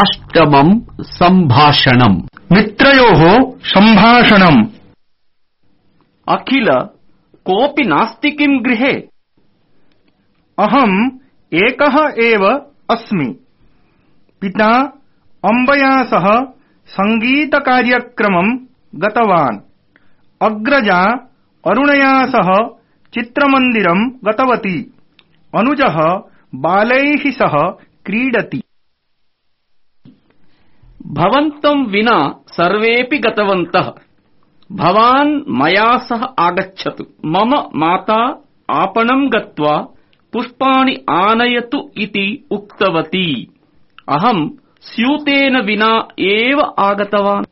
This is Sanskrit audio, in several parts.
अष्टमम् सम्भाषणम्। मित्रयोः सम्भाषणम्। अखिल, कोऽपि नास्ति किम् गृहे? अहम् एकः एव अस्मि। पिता अम्बया सह सङ्गीतकार्यक्रमम् गतवान्। अग्रजा अरुणया सह चित्रमन्दिरम् गतवती। अनुजः बालैः सह क्रीडति। भवन्तं विना सर्वेऽपि गतवन्तः। भवान् मया सह आगच्छतु। मम माता आपणम् गत्वा पुष्पाणि आनयतु इति उक्तवती। अहम् स्यूतेन विना एव आगतवान्।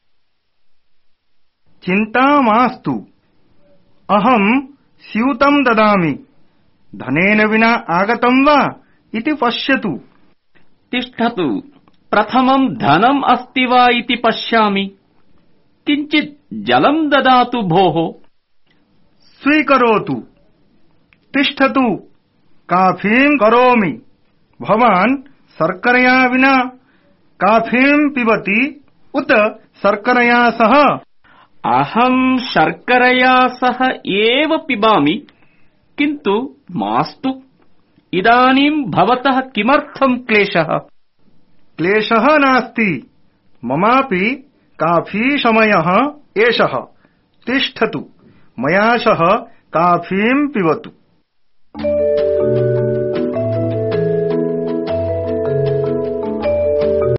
चिन्ता मास्तु, अहम् स्यूतं ददामि। धनेन विना आगतं वा इति पश्यतु। तिष्ठतु, प्रथमम् धनम् अस्ति वा इति पश्यामि। किञ्चित् जलम् ददातु भोः। स्वीकरोतु। तिष्ठतु, काफीं करोमि। भवान् शर्करया विना काफीं पिबति उत शर्करया सह? अहम् शर्करया सह एव पिबामि, किन्तु मास्तु। इदानीम् भवतः किमर्थम् क्लेशः? क्लेशः नास्ति, ममापि काफी समयः एषः। तिष्ठतु, मया सह काफीं पिबतु।